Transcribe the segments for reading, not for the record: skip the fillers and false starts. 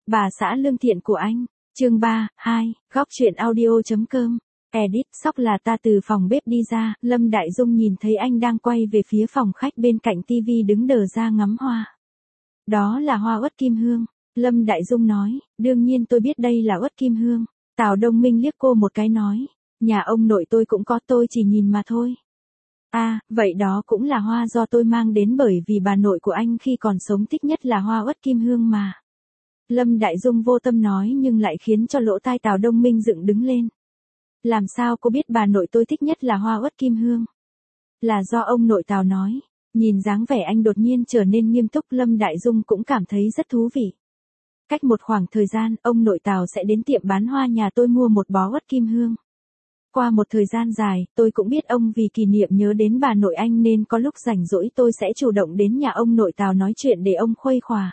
Bà xã lương thiện của anh. Chương 3, 2, góc truyện audio.com. Edit, sóc là ta từ phòng bếp đi ra, Lâm Đại Dung nhìn thấy anh đang quay về phía phòng khách bên cạnh tivi đứng đờ ra ngắm hoa. Đó là hoa uất kim hương. Lâm Đại Dung nói, đương nhiên tôi biết đây là uất kim hương. Tào Đông Minh liếc cô một cái nói, nhà ông nội tôi cũng có, tôi chỉ nhìn mà thôi. À, vậy đó cũng là hoa do tôi mang đến bởi vì bà nội của anh khi còn sống thích nhất là hoa uất kim hương mà. Lâm Đại Dung vô tâm nói nhưng lại khiến cho lỗ tai Tào Đông Minh dựng đứng lên. Làm sao cô biết bà nội tôi thích nhất là hoa uất kim hương? Là do ông nội Tào nói. Nhìn dáng vẻ anh đột nhiên trở nên nghiêm túc, Lâm Đại Dung cũng cảm thấy rất thú vị. Cách một khoảng thời gian, ông nội Tào sẽ đến tiệm bán hoa nhà tôi mua một bó uất kim hương. Qua một thời gian dài, tôi cũng biết ông vì kỷ niệm nhớ đến bà nội anh nên có lúc rảnh rỗi tôi sẽ chủ động đến nhà ông nội Tào nói chuyện để ông khuây khỏa.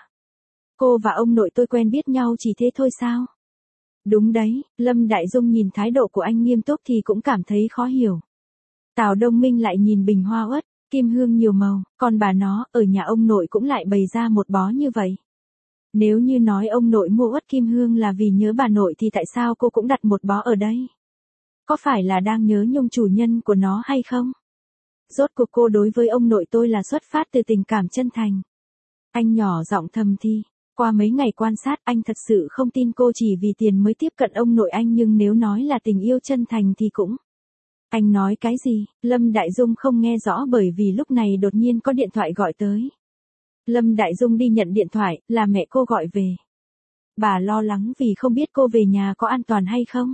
Cô và ông nội tôi quen biết nhau chỉ thế thôi sao? Đúng đấy, Lâm Đại Dung nhìn thái độ của anh nghiêm túc thì cũng cảm thấy khó hiểu. Tào Đông Minh lại nhìn bình hoa uất, kim hương nhiều màu, còn bà nó, ở nhà ông nội cũng lại bày ra một bó như vậy. Nếu như nói ông nội mua uất kim hương là vì nhớ bà nội thì tại sao cô cũng đặt một bó ở đây? Có phải là đang nhớ nhung chủ nhân của nó hay không? Rốt cuộc cô đối với ông nội tôi là xuất phát từ tình cảm chân thành. Anh nhỏ giọng thầm thì. Qua mấy ngày quan sát anh thật sự không tin cô chỉ vì tiền mới tiếp cận ông nội anh, nhưng nếu nói là tình yêu chân thành thì cũng. Anh nói cái gì? Lâm Đại Dung không nghe rõ bởi vì lúc này đột nhiên có điện thoại gọi tới. Lâm Đại Dung đi nhận điện thoại, là mẹ cô gọi về. Bà lo lắng vì không biết cô về nhà có an toàn hay không?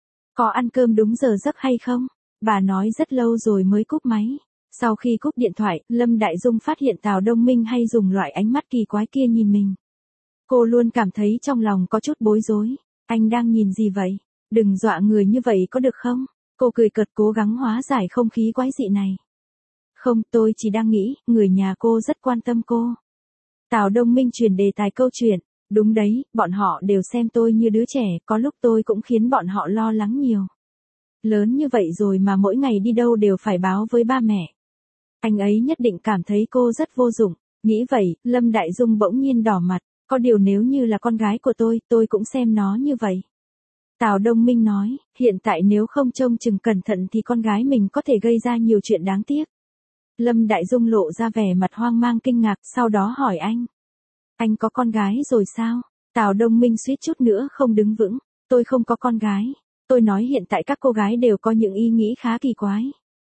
Có ăn cơm đúng giờ giấc hay không? Bà nói rất lâu rồi mới cúp máy. Sau khi cúp điện thoại, Lâm Đại Dung phát hiện Tào Đông Minh hay dùng loại ánh mắt kỳ quái kia nhìn mình. Cô luôn cảm thấy trong lòng có chút bối rối. Anh đang nhìn gì vậy? Đừng dọa người như vậy có được không? Cô cười cợt cố gắng hóa giải không khí quái dị này. Không, tôi chỉ đang nghĩ, người nhà cô rất quan tâm cô. Tào Đông Minh chuyển đề tài câu chuyện. Đúng đấy, bọn họ đều xem tôi như đứa trẻ, có lúc tôi cũng khiến bọn họ lo lắng nhiều. Lớn như vậy rồi mà mỗi ngày đi đâu đều phải báo với ba mẹ. Anh ấy nhất định cảm thấy cô rất vô dụng. Nghĩ vậy, Lâm Đại Dung bỗng nhiên đỏ mặt. Có điều nếu như là con gái của tôi cũng xem nó như vậy. Tào Đông Minh nói, hiện tại nếu không trông chừng cẩn thận thì con gái mình có thể gây ra nhiều chuyện đáng tiếc. Lâm Đại Dung lộ ra vẻ mặt hoang mang kinh ngạc, sau đó hỏi anh. Anh có con gái rồi sao? Tào Đông Minh suýt chút nữa không đứng vững. Tôi không có con gái. Tôi nói hiện tại các cô gái đều có những ý nghĩ khá kỳ quái.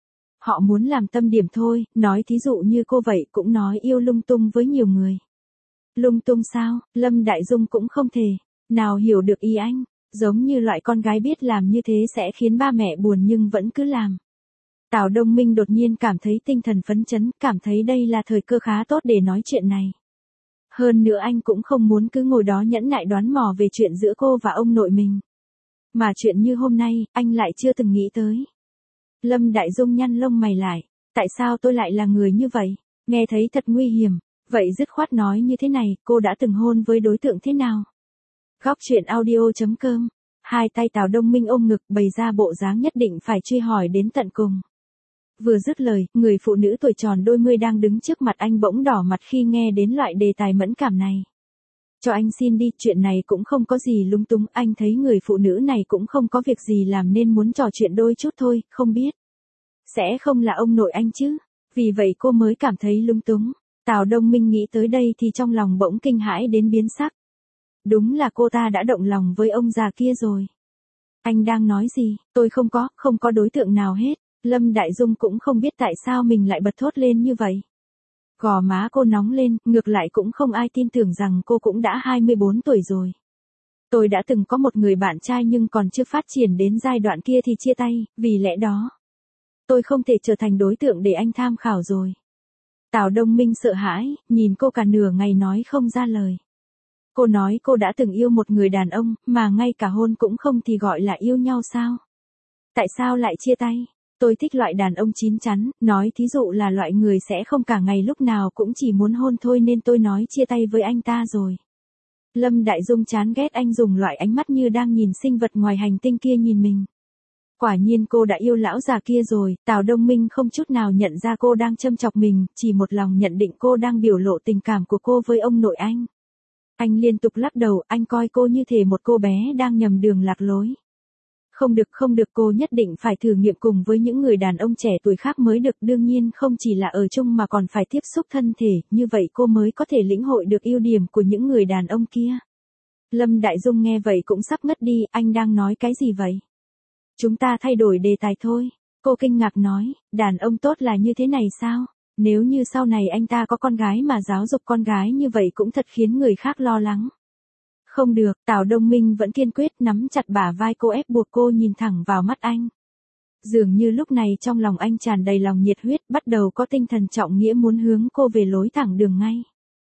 Họ muốn làm tâm điểm thôi, nói thí dụ như cô vậy cũng nói yêu lung tung với nhiều người. Lung tung sao? Lâm Đại Dung cũng không thể nào hiểu được ý anh, giống như loại con gái biết làm như thế sẽ khiến ba mẹ buồn nhưng vẫn cứ làm. Tào Đông Minh đột nhiên cảm thấy tinh thần phấn chấn, cảm thấy đây là thời cơ khá tốt để nói chuyện này. Hơn nữa anh cũng không muốn cứ ngồi đó nhẫn nại đoán mò về chuyện giữa cô và ông nội mình. Mà chuyện như hôm nay, anh lại chưa từng nghĩ tới. Lâm Đại Dung nhăn lông mày lại, tại sao tôi lại là người như vậy? Nghe thấy thật nguy hiểm. Vậy dứt khoát nói như thế này, cô đã từng hôn với đối tượng thế nào? Góc truyện audio.com. Hai tay Tào Đông Minh ôm ngực bày ra bộ dáng nhất định phải truy hỏi đến tận cùng. Vừa dứt lời, người phụ nữ tuổi tròn đôi mươi đang đứng trước mặt anh bỗng đỏ mặt khi nghe đến loại đề tài mẫn cảm này. Cho anh xin đi, chuyện này cũng không có gì lung tung, anh thấy người phụ nữ này cũng không có việc gì làm nên muốn trò chuyện đôi chút thôi, không biết. Sẽ không là ông nội anh chứ? Vì vậy cô mới cảm thấy lung túng. Tào Đông Minh nghĩ tới đây thì trong lòng bỗng kinh hãi đến biến sắc. Đúng là cô ta đã động lòng với ông già kia rồi. Anh đang nói gì? Tôi không có đối tượng nào hết. Lâm Đại Dung cũng không biết tại sao mình lại bật thốt lên như vậy. Gò má cô nóng lên, ngược lại cũng không ai tin tưởng rằng cô cũng đã 24 tuổi rồi. Tôi đã từng có một người bạn trai nhưng còn chưa phát triển đến giai đoạn kia thì chia tay, vì lẽ đó. Tôi không thể trở thành đối tượng để anh tham khảo rồi. Tào Đông Minh sợ hãi, nhìn cô cả nửa ngày nói không ra lời. Cô nói cô đã từng yêu một người đàn ông, mà ngay cả hôn cũng không thì gọi là yêu nhau sao? Tại sao lại chia tay? Tôi thích loại đàn ông chín chắn, nói thí dụ là loại người sẽ không cả ngày lúc nào cũng chỉ muốn hôn thôi nên tôi nói chia tay với anh ta rồi. Lâm Đại Dung chán ghét anh dùng loại ánh mắt như đang nhìn sinh vật ngoài hành tinh kia nhìn mình. Quả nhiên cô đã yêu lão già kia rồi, Tào Đông Minh không chút nào nhận ra cô đang châm chọc mình, chỉ một lòng nhận định cô đang biểu lộ tình cảm của cô với ông nội anh. Anh liên tục lắc đầu, anh coi cô như thể một cô bé đang nhầm đường lạc lối. Không được, cô nhất định phải thử nghiệm cùng với những người đàn ông trẻ tuổi khác mới được, đương nhiên không chỉ là ở chung mà còn phải tiếp xúc thân thể, như vậy cô mới có thể lĩnh hội được ưu điểm của những người đàn ông kia. Lâm Đại Dung nghe vậy cũng sắp ngất đi, anh đang nói cái gì vậy? Chúng ta thay đổi đề tài thôi. Cô kinh ngạc nói, đàn ông tốt là như thế này sao? Nếu như sau này anh ta có con gái mà giáo dục con gái như vậy cũng thật khiến người khác lo lắng. Không được, Tào Đông Minh vẫn kiên quyết nắm chặt bả vai cô ép buộc cô nhìn thẳng vào mắt anh. Dường như lúc này trong lòng anh tràn đầy lòng nhiệt huyết, bắt đầu có tinh thần trọng nghĩa muốn hướng cô về lối thẳng đường ngay.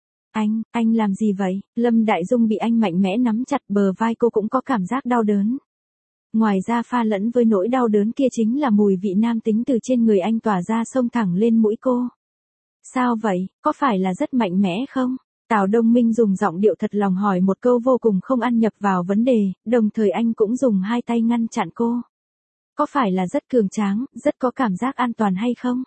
Anh làm gì vậy? Lâm Đại Dung bị anh mạnh mẽ nắm chặt, bờ vai cô cũng có cảm giác đau đớn. Ngoài ra pha lẫn với nỗi đau đớn kia chính là mùi vị nam tính từ trên người anh tỏa ra xông thẳng lên mũi cô. Sao vậy, có phải là rất mạnh mẽ không? Tào Đông Minh dùng giọng điệu thật lòng hỏi một câu vô cùng không ăn nhập vào vấn đề, đồng thời anh cũng dùng hai tay ngăn chặn cô. Có phải là rất cường tráng, rất có cảm giác an toàn hay không?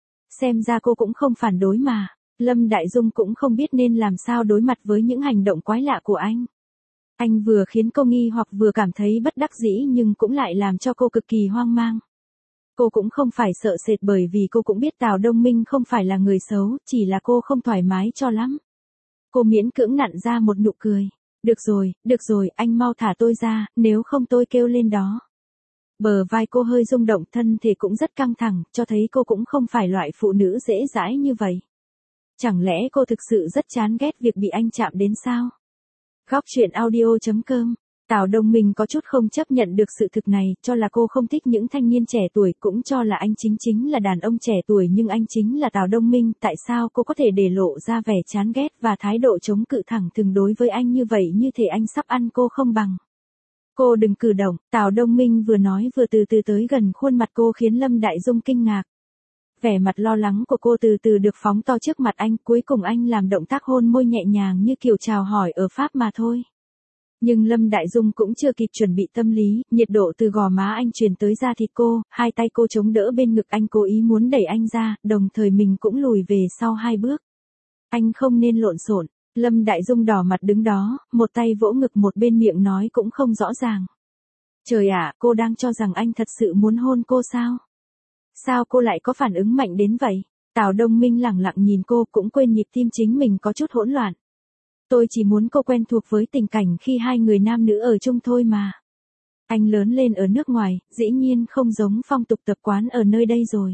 Xem ra cô cũng không phản đối mà. Lâm Đại Dung cũng không biết nên làm sao đối mặt với những hành động quái lạ của anh. Anh vừa khiến cô nghi hoặc vừa cảm thấy bất đắc dĩ nhưng cũng lại làm cho cô cực kỳ hoang mang. Cô cũng không phải sợ sệt bởi vì cô cũng biết Tào Đông Minh không phải là người xấu, chỉ là cô không thoải mái cho lắm. Cô miễn cưỡng nặn ra một nụ cười. Được rồi, anh mau thả tôi ra, nếu không tôi kêu lên đó. Bờ vai cô hơi rung động, thân thể cũng rất căng thẳng, cho thấy cô cũng không phải loại phụ nữ dễ dãi như vậy. Chẳng lẽ cô thực sự rất chán ghét việc bị anh chạm đến sao? Góc truyện audio.com. Tào Đông Minh có chút không chấp nhận được sự thực này, cho là cô không thích những thanh niên trẻ tuổi, cũng cho là anh chính là đàn ông trẻ tuổi, nhưng anh chính là Tào Đông Minh, tại sao cô có thể để lộ ra vẻ chán ghét và thái độ chống cự thẳng thừng đối với anh như vậy, như thể anh sắp ăn cô không bằng. Cô đừng cử động, Tào Đông Minh vừa nói vừa từ từ tới gần khuôn mặt cô khiến Lâm Đại Dung kinh ngạc. Vẻ mặt lo lắng của cô từ từ được phóng to trước mặt anh, cuối cùng anh làm động tác hôn môi nhẹ nhàng như kiểu chào hỏi ở Pháp mà thôi. Nhưng Lâm Đại Dung cũng chưa kịp chuẩn bị tâm lý, nhiệt độ từ gò má anh truyền tới da thịt cô, hai tay cô chống đỡ bên ngực anh, cố ý muốn đẩy anh ra, đồng thời mình cũng lùi về sau hai bước. Anh không nên lộn xộn. Lâm Đại Dung đỏ mặt đứng đó, một tay vỗ ngực một bên miệng nói cũng không rõ ràng. Trời ạ, cô đang cho rằng anh thật sự muốn hôn cô sao? Sao cô lại có phản ứng mạnh đến vậy? Tào Đông Minh lẳng lặng nhìn cô, cũng quên nhịp tim chính mình có chút hỗn loạn. Tôi chỉ muốn cô quen thuộc với tình cảnh khi hai người nam nữ ở chung thôi mà. Anh lớn lên ở nước ngoài, dĩ nhiên không giống phong tục tập quán ở nơi đây rồi.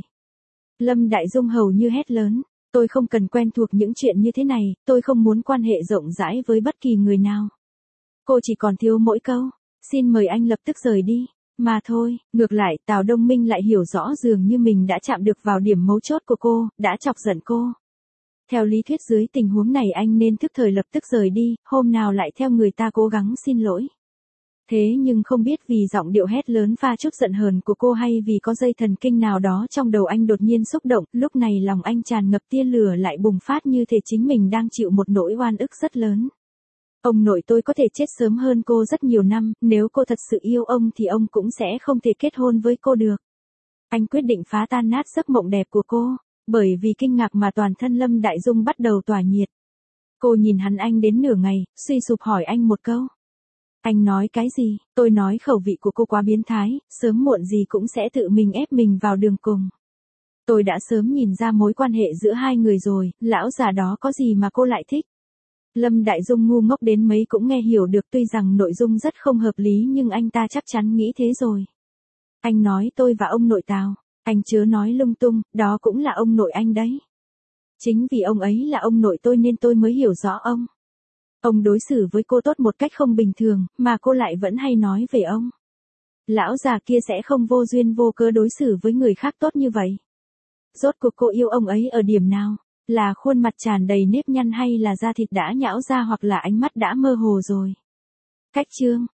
Lâm Đại Dung hầu như hét lớn, tôi không cần quen thuộc những chuyện như thế này, tôi không muốn quan hệ rộng rãi với bất kỳ người nào. Cô chỉ còn thiếu mỗi câu, xin mời anh lập tức rời đi. Mà thôi, ngược lại, Tào Đông Minh lại hiểu rõ dường như mình đã chạm được vào điểm mấu chốt của cô, đã chọc giận cô. Theo lý thuyết dưới tình huống này anh nên thức thời lập tức rời đi, hôm nào lại theo người ta cố gắng xin lỗi. Thế nhưng không biết vì giọng điệu hét lớn pha chút giận hờn của cô hay vì có dây thần kinh nào đó trong đầu anh đột nhiên xúc động, lúc này lòng anh tràn ngập tia lửa lại bùng phát như thể chính mình đang chịu một nỗi oan ức rất lớn. Ông nội tôi có thể chết sớm hơn cô rất nhiều năm, nếu cô thật sự yêu ông thì ông cũng sẽ không thể kết hôn với cô được. Anh quyết định phá tan nát giấc mộng đẹp của cô, bởi vì kinh ngạc mà toàn thân Lâm Đại Dung bắt đầu tỏa nhiệt. Cô nhìn hắn anh đến nửa ngày, suy sụp hỏi anh một câu. Anh nói cái gì? Tôi nói khẩu vị của cô quá biến thái, sớm muộn gì cũng sẽ tự mình ép mình vào đường cùng. Tôi đã sớm nhìn ra mối quan hệ giữa hai người rồi, lão già đó có gì mà cô lại thích? Lâm Đại Dung ngu ngốc đến mấy cũng nghe hiểu được, tuy rằng nội dung rất không hợp lý nhưng anh ta chắc chắn nghĩ thế rồi. Anh nói tôi và ông nội Tào, anh chớ nói lung tung, đó cũng là ông nội anh đấy. Chính vì ông ấy là ông nội tôi nên tôi mới hiểu rõ ông. Ông đối xử với cô tốt một cách không bình thường, mà cô lại vẫn hay nói về ông. Lão già kia sẽ không vô duyên vô cớ đối xử với người khác tốt như vậy. Rốt cuộc cô yêu ông ấy ở điểm nào? Là khuôn mặt tràn đầy nếp nhăn hay là da thịt đã nhão ra hoặc là ánh mắt đã mơ hồ rồi? Cách chương